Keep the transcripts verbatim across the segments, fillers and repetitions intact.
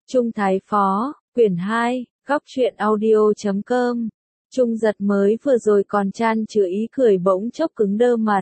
Trung Thái Phó, quyển hai, góc truyện audio chấm com. Trung Giật mới vừa rồi còn chan chứa ý cười bỗng chốc cứng đơ mặt.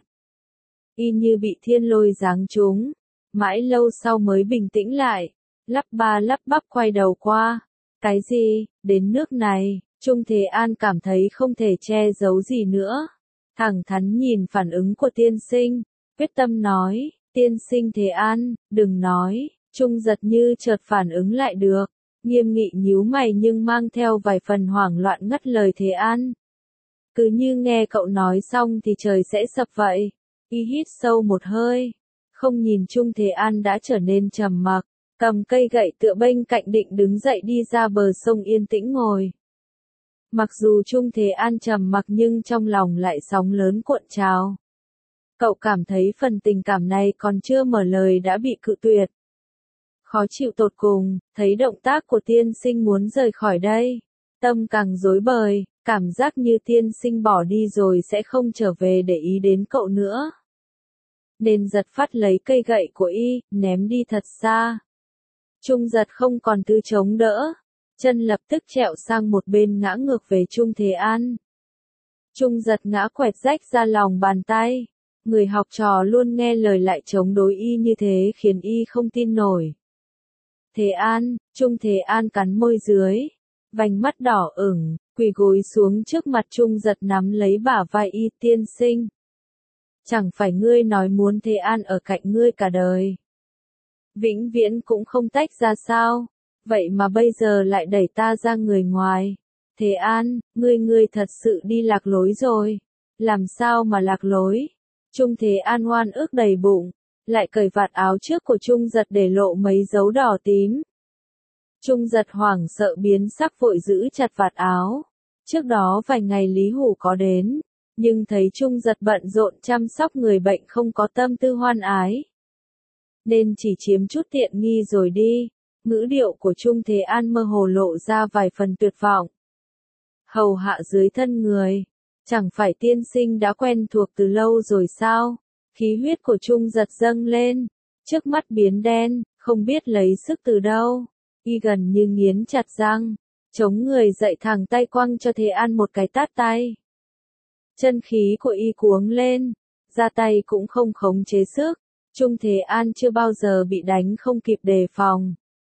Y như bị thiên lôi giáng trúng, mãi lâu sau mới bình tĩnh lại, lắp ba lắp bắp quay đầu qua. Cái gì, đến nước này, Trung Thế An cảm thấy không thể che giấu gì nữa. Thẳng thắn nhìn phản ứng của tiên sinh, quyết tâm nói, tiên sinh Thế An, đừng nói. Trung Giật như chợt phản ứng lại được, nghiêm nghị nhíu mày nhưng mang theo vài phần hoảng loạn ngắt lời Thế An. Cứ như nghe cậu nói xong thì trời sẽ sập vậy. Y hít sâu một hơi, không nhìn Trung Thế An đã trở nên trầm mặc, cầm cây gậy tựa bên cạnh định đứng dậy đi ra bờ sông yên tĩnh ngồi. Mặc dù Trung Thế An trầm mặc nhưng trong lòng lại sóng lớn cuộn trào. Cậu cảm thấy phần tình cảm này còn chưa mở lời đã bị cự tuyệt. Khó chịu tột cùng, thấy động tác của tiên sinh muốn rời khỏi đây. Tâm càng rối bời, cảm giác như tiên sinh bỏ đi rồi sẽ không trở về để ý đến cậu nữa. Nên giật phát lấy cây gậy của y, ném đi thật xa. Trung Giật không còn tư chống đỡ, chân lập tức trẹo sang một bên ngã ngược về Trung Thế An. Trung Giật ngã quẹt rách ra lòng bàn tay. Người học trò luôn nghe lời lại chống đối y như thế khiến y không tin nổi. Thế An, Trung Thế An cắn môi dưới, vành mắt đỏ ửng, quỳ gối xuống trước mặt Trung Giật nắm lấy bả vai y. Tiên sinh, chẳng phải ngươi nói muốn Thế An ở cạnh ngươi cả đời, vĩnh viễn cũng không tách ra sao, vậy mà bây giờ lại đẩy ta ra người ngoài. Thế An, ngươi ngươi thật sự đi lạc lối rồi. Làm sao mà lạc lối? Trung Thế An oan ức đầy bụng, lại cởi vạt áo trước của Trung Giật để lộ mấy dấu đỏ tím. Trung Giật hoảng sợ biến sắc vội giữ chặt vạt áo. Trước đó vài ngày Lý Hủ có đến, nhưng thấy Trung Giật bận rộn chăm sóc người bệnh không có tâm tư hoan ái, nên chỉ chiếm chút tiện nghi rồi đi. Ngữ điệu của Trung Thế An mơ hồ lộ ra vài phần tuyệt vọng. Hầu hạ dưới thân người, chẳng phải tiên sinh đã quen thuộc từ lâu rồi sao? Khí huyết của Trung Giật dâng lên, trước mắt biến đen, không biết lấy sức từ đâu. Y gần như nghiến chặt răng, chống người dậy thẳng tay quăng cho Thế An một cái tát tay. Chân khí của y cuống lên, ra tay cũng không khống chế sức. Trung Thế An chưa bao giờ bị đánh không kịp đề phòng.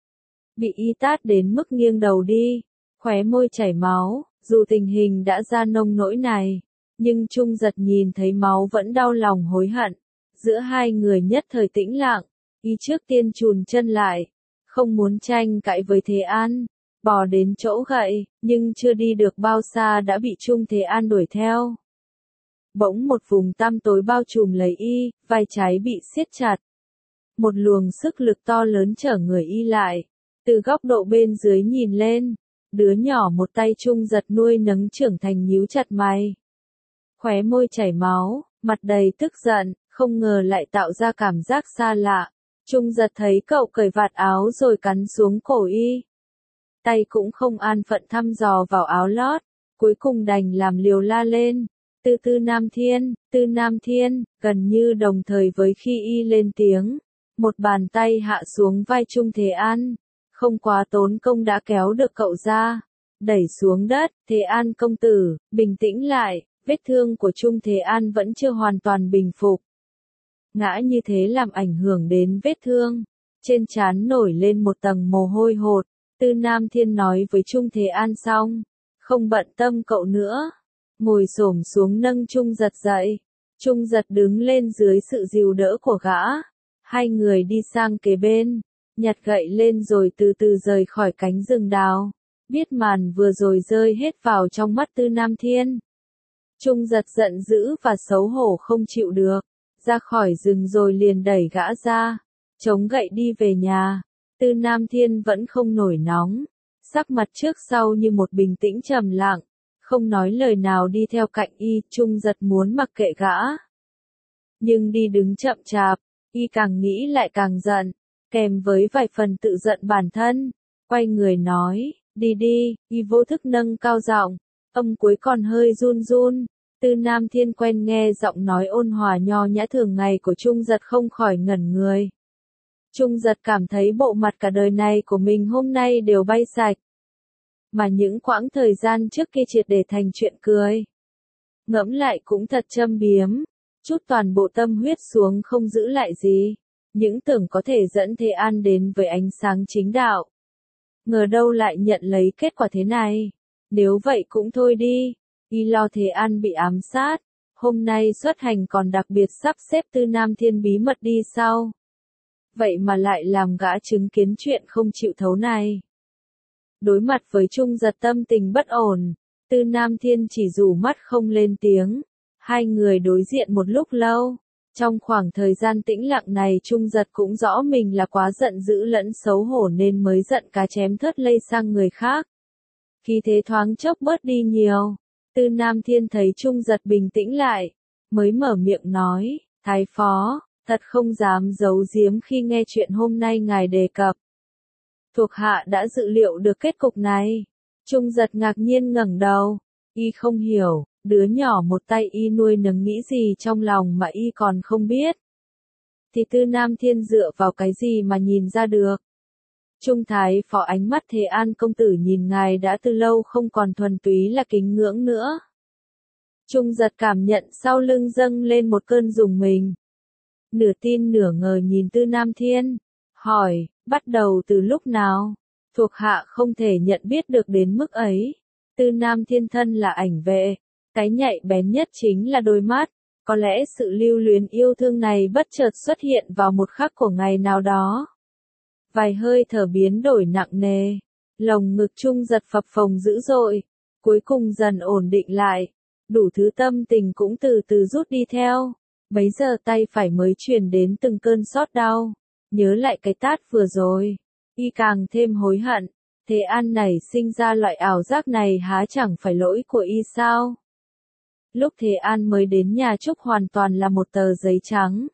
Bị y tát đến mức nghiêng đầu đi, khóe môi chảy máu. Dù tình hình đã ra nông nỗi này, nhưng Trung Giật nhìn thấy máu vẫn đau lòng hối hận. Giữa hai người nhất thời tĩnh lặng, y trước tiên chùn chân lại, không muốn tranh cãi với Thế An, bò đến chỗ gậy, nhưng chưa đi được bao xa đã bị Trung Thế An đuổi theo. Bỗng một vùng tăm tối bao trùm lấy y, vai trái bị siết chặt. Một luồng sức lực to lớn chở người y lại, từ góc độ bên dưới nhìn lên. Đứa nhỏ một tay Trung Giật nuôi nấng trưởng thành nhíu chặt mày. Khóe môi chảy máu, mặt đầy tức giận, không ngờ lại tạo ra cảm giác xa lạ. Trung Giật thấy cậu cởi vạt áo rồi cắn xuống cổ y. Tay cũng không an phận thăm dò vào áo lót, cuối cùng đành làm liều la lên. Tư Tư Nam Thiên, Tư Nam Thiên, gần như đồng thời với khi y lên tiếng. Một bàn tay hạ xuống vai Trung Thế An. Không quá tốn công đã kéo được cậu ra, đẩy xuống đất. Thế An công tử, bình tĩnh lại, vết thương của Trung Thế An vẫn chưa hoàn toàn bình phục. Ngã như thế làm ảnh hưởng đến vết thương, trên trán nổi lên một tầng mồ hôi hột. Tư Nam Thiên nói với Trung Thế An xong, không bận tâm cậu nữa, ngồi xổm xuống nâng Trung Giật dậy. Trung Giật đứng lên dưới sự dìu đỡ của gã, hai người đi sang kế bên. Nhặt gậy lên rồi từ từ rời khỏi cánh rừng đào. Biết màn vừa rồi rơi hết vào trong mắt Tư Nam Thiên. Trung Giật giận dữ và xấu hổ không chịu được. Ra khỏi rừng rồi liền đẩy gã ra. Chống gậy đi về nhà. Tư Nam Thiên vẫn không nổi nóng. Sắc mặt trước sau như một bình tĩnh trầm lặng. Không nói lời nào đi theo cạnh y. Trung Giật muốn mặc kệ gã. Nhưng đi đứng chậm chạp. Y càng nghĩ lại càng giận. Kèm với vài phần tự giận bản thân, quay người nói, đi đi. Y vô thức nâng cao giọng, âm cuối còn hơi run run. Tư Nam Thiên quen nghe giọng nói ôn hòa nho nhã thường ngày của Trung Giật không khỏi ngẩn người. Trung giật cảm thấy bộ mặt cả đời này của mình hôm nay đều bay sạch. Mà những quãng thời gian trước kia triệt để thành chuyện cười. Ngẫm lại cũng thật châm biếm, chút toàn bộ tâm huyết xuống không giữ lại gì. Những tưởng có thể dẫn Thế An đến với ánh sáng chính đạo. Ngờ đâu lại nhận lấy kết quả thế này. Nếu vậy cũng thôi đi, y lo Thế An bị ám sát. Hôm nay xuất hành còn đặc biệt sắp xếp Tư Nam Thiên bí mật đi sau. Vậy mà lại làm gã chứng kiến chuyện không chịu thấu này. Đối mặt với Trung giật tâm tình bất ổn, Tư Nam Thiên chỉ rủ mắt không lên tiếng. Hai người đối diện một lúc lâu. Trong khoảng thời gian tĩnh lặng này Trung giật cũng rõ mình là quá giận dữ lẫn xấu hổ nên mới giận cá chém thớt lây sang người khác. Khi thế thoáng chốc bớt đi nhiều, Tư Nam Thiên thấy Trung giật bình tĩnh lại, mới mở miệng nói, Thái phó, thật không dám giấu giếm khi nghe chuyện hôm nay ngài đề cập. Thuộc hạ đã dự liệu được kết cục này. Trung giật ngạc nhiên ngẩng đầu, y không hiểu. Đứa nhỏ một tay y nuôi nấng nghĩ gì trong lòng mà y còn không biết. Thì Tư Nam Thiên dựa vào cái gì mà nhìn ra được. Trung thái phó ánh mắt Thế An công tử nhìn ngài đã từ lâu không còn thuần túy là kính ngưỡng nữa. Trung giật cảm nhận sau lưng dâng lên một cơn rùng mình. Nửa tin nửa ngờ nhìn Tư Nam Thiên, hỏi, bắt đầu từ lúc nào? Thuộc hạ không thể nhận biết được đến mức ấy. Tư Nam Thiên thân là ảnh vệ. Cái nhạy bén nhất chính là đôi mắt, có lẽ sự lưu luyến yêu thương này bất chợt xuất hiện vào một khắc của ngày nào đó. Vài hơi thở biến đổi nặng nề, lồng ngực Trung giật phập phồng dữ dội, cuối cùng dần ổn định lại, đủ thứ tâm tình cũng từ từ rút đi theo, bấy giờ tay phải mới truyền đến từng cơn xót đau, nhớ lại cái tát vừa rồi, y càng thêm hối hận, Thế An này sinh ra loại ảo giác này há chẳng phải lỗi của y sao? Lúc Thế An mới đến nhà Trúc hoàn toàn là một tờ giấy trắng.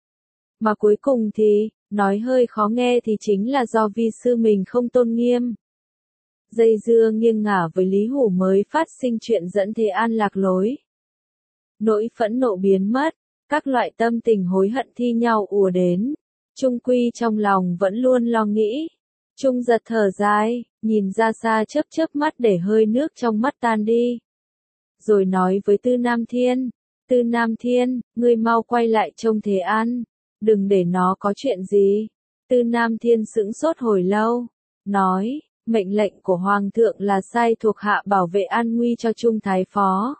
Mà cuối cùng thì, nói hơi khó nghe thì chính là do vi sư mình không tôn nghiêm. Dây dưa nghiêng ngả với Lý Hủ mới phát sinh chuyện dẫn Thế An lạc lối. Nỗi phẫn nộ biến mất, các loại tâm tình hối hận thi nhau ùa đến. Trung quy trong lòng vẫn luôn lo nghĩ. Trung giật thở dài, nhìn ra xa chớp chớp mắt để hơi nước trong mắt tan đi. Rồi nói với Tư Nam Thiên, Tư Nam Thiên, ngươi mau quay lại trông Thế An, đừng để nó có chuyện gì. Tư Nam Thiên sững sốt hồi lâu, nói, mệnh lệnh của Hoàng thượng là sai thuộc hạ bảo vệ an nguy cho Trung thái phó.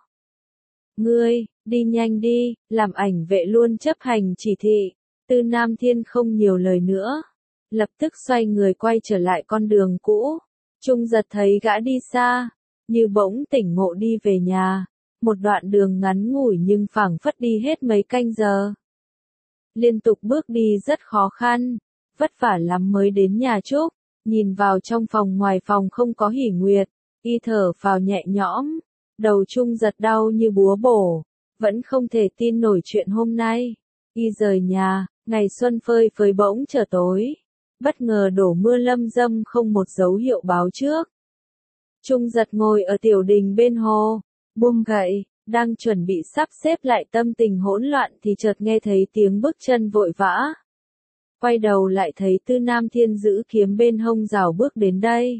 Ngươi, đi nhanh đi, làm ảnh vệ luôn chấp hành chỉ thị. Tư Nam Thiên không nhiều lời nữa, lập tức xoay người quay trở lại con đường cũ. Trung giật thấy gã đi xa, như bỗng tỉnh ngộ đi về nhà, một đoạn đường ngắn ngủi nhưng phảng phất đi hết mấy canh giờ. Liên tục bước đi rất khó khăn, vất vả lắm mới đến nhà Trúc, nhìn vào trong phòng ngoài phòng không có Hỉ Nguyệt, y thở phào nhẹ nhõm, đầu Trung giật đau như búa bổ, vẫn không thể tin nổi chuyện hôm nay. Y rời nhà, ngày xuân phơi phới bỗng trở tối, bất ngờ đổ mưa lâm dâm không một dấu hiệu báo trước. Trung giật ngồi ở tiểu đình bên hồ, buông gậy, đang chuẩn bị sắp xếp lại tâm tình hỗn loạn thì chợt nghe thấy tiếng bước chân vội vã. Quay đầu lại thấy Tư Nam Thiên giữ kiếm bên hông rảo bước đến đây.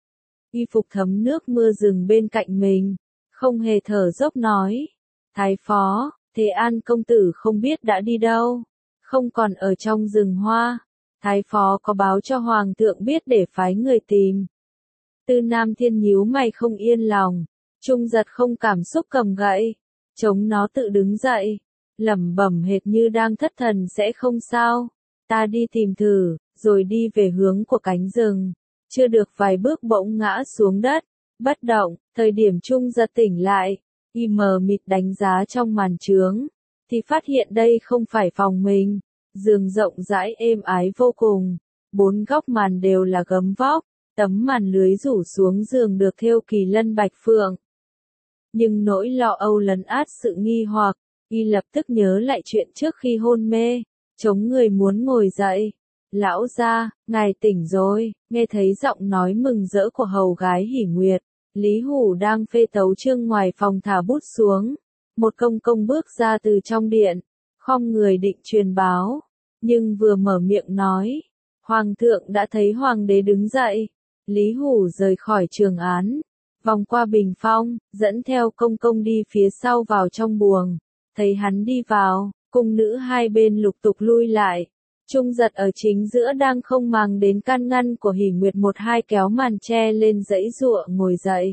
Y phục thấm nước mưa dừng bên cạnh mình, không hề thở dốc nói. Thái phó, Thế An công tử không biết đã đi đâu, không còn ở trong rừng hoa. Thái phó có báo cho Hoàng thượng biết để phái người tìm. Tư Nam Thiên nhíu mày không yên lòng, Trung giật không cảm xúc cầm gậy, chống nó tự đứng dậy, lẩm bẩm hệt như đang thất thần sẽ không sao, ta đi tìm thử, rồi đi về hướng của cánh rừng, chưa được vài bước bỗng ngã xuống đất, bất động, thời điểm Trung giật tỉnh lại, y mờ mịt đánh giá trong màn trướng, thì phát hiện đây không phải phòng mình, giường rộng rãi êm ái vô cùng, bốn góc màn đều là gấm vóc. Tấm màn lưới rủ xuống giường được thêu kỳ lân bạch phượng. Nhưng nỗi lo âu lấn át sự nghi hoặc, y lập tức nhớ lại chuyện trước khi hôn mê, chống người muốn ngồi dậy. Lão gia, ngài tỉnh rồi, nghe thấy giọng nói mừng rỡ của hầu gái Hỉ Nguyệt. Lý Hủ đang phê tấu chương ngoài phòng thả bút xuống. Một công công bước ra từ trong điện, khom người định truyền báo. Nhưng vừa mở miệng nói, Hoàng thượng đã thấy hoàng đế đứng dậy. Lý Hủ rời khỏi trường án, vòng qua bình phong, dẫn theo công công đi phía sau vào trong buồng. Thấy hắn đi vào, cung nữ hai bên lục tục lui lại. Trung Giật ở chính giữa đang không màng đến can ngăn của Hỉ Nguyệt một hai kéo màn che lên dãy giụa ngồi dậy.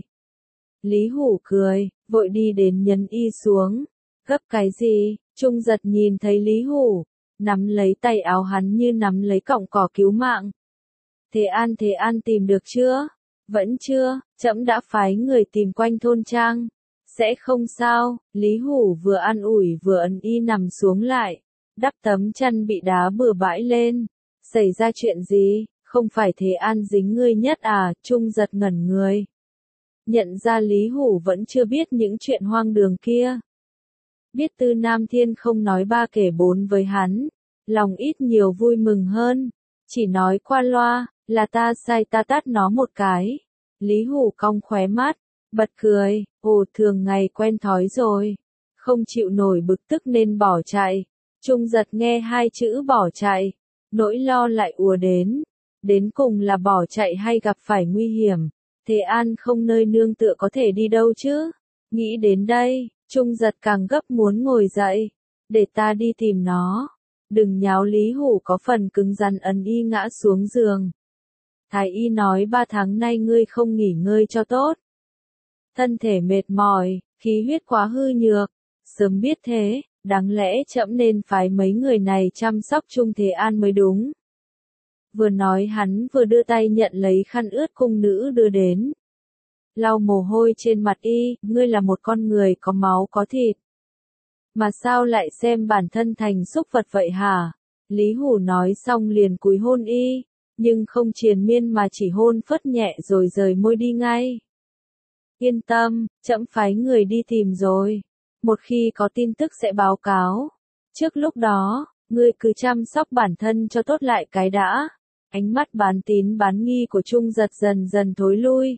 Lý Hủ cười, vội đi đến nhấn y xuống. Gấp cái gì? Trung Giật nhìn thấy Lý Hủ, nắm lấy tay áo hắn như nắm lấy cọng cỏ cứu mạng. Thế An Thế An tìm được chưa? Vẫn chưa, trẫm đã phái người tìm quanh thôn trang. Sẽ không sao. Lý Hủ vừa an ủi vừa ấn y nằm xuống lại. Đắp tấm chăn bị đá bừa bãi lên. Xảy ra chuyện gì? Không phải Thế An dính ngươi nhất à? Trung Giật ngẩn người. Nhận ra Lý Hủ vẫn chưa biết những chuyện hoang đường kia. Biết Tư Nam Thiên không nói ba kể bốn với hắn, lòng ít nhiều vui mừng hơn. Chỉ nói qua loa, là ta sai ta tát nó một cái. Lý Hủ cong khóe mắt, bật cười, ồ thường ngày quen thói rồi. Không chịu nổi bực tức nên bỏ chạy. Trung Giật nghe hai chữ bỏ chạy, nỗi lo lại ùa đến. Đến cùng là bỏ chạy hay gặp phải nguy hiểm. Thế An không nơi nương tựa có thể đi đâu chứ? Nghĩ đến đây, Trung Giật càng gấp muốn ngồi dậy. Để ta đi tìm nó. Đừng nháo. Lý Hủ có phần cứng rắn ấn y ngã xuống giường. Thái y nói ba tháng nay ngươi không nghỉ ngơi cho tốt. Thân thể mệt mỏi, khí huyết quá hư nhược. Sớm biết thế, đáng lẽ trẫm nên phái mấy người này chăm sóc Trung Thế An mới đúng. Vừa nói hắn vừa đưa tay nhận lấy khăn ướt cung nữ đưa đến. Lau mồ hôi trên mặt y, ngươi là một con người có máu có thịt. Mà sao lại xem bản thân thành súc vật vậy hả? Lý Hủ nói xong liền cúi hôn y, nhưng không triền miên mà chỉ hôn phất nhẹ rồi rời môi đi ngay. Yên tâm, trẫm phái người đi tìm rồi. Một khi có tin tức sẽ báo cáo. Trước lúc đó, ngươi cứ chăm sóc bản thân cho tốt lại cái đã. Ánh mắt bán tín bán nghi của Trung Giật dần dần thối lui.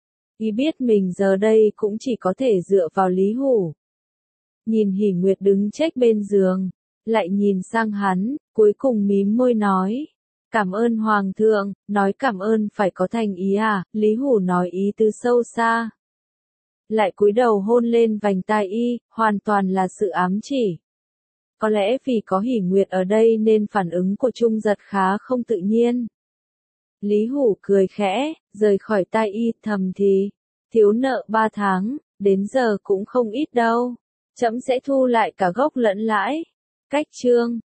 Y biết mình giờ đây cũng chỉ có thể dựa vào Lý Hủ. Nhìn Hỉ Nguyệt đứng trách bên giường, lại nhìn sang hắn, cuối cùng mím môi nói. Cảm ơn Hoàng thượng, nói cảm ơn phải có thành ý à? Lý Hủ nói ý từ sâu xa. Lại cúi đầu hôn lên vành tai y, hoàn toàn là sự ám chỉ. Có lẽ vì có Hỉ Nguyệt ở đây nên phản ứng của Trung Giật khá không tự nhiên. Lý Hủ cười khẽ, rời khỏi tai y, thầm thì, thiếu nợ ba tháng, đến giờ cũng không ít đâu. Trẫm sẽ thu lại cả gốc lẫn lãi. Cách chương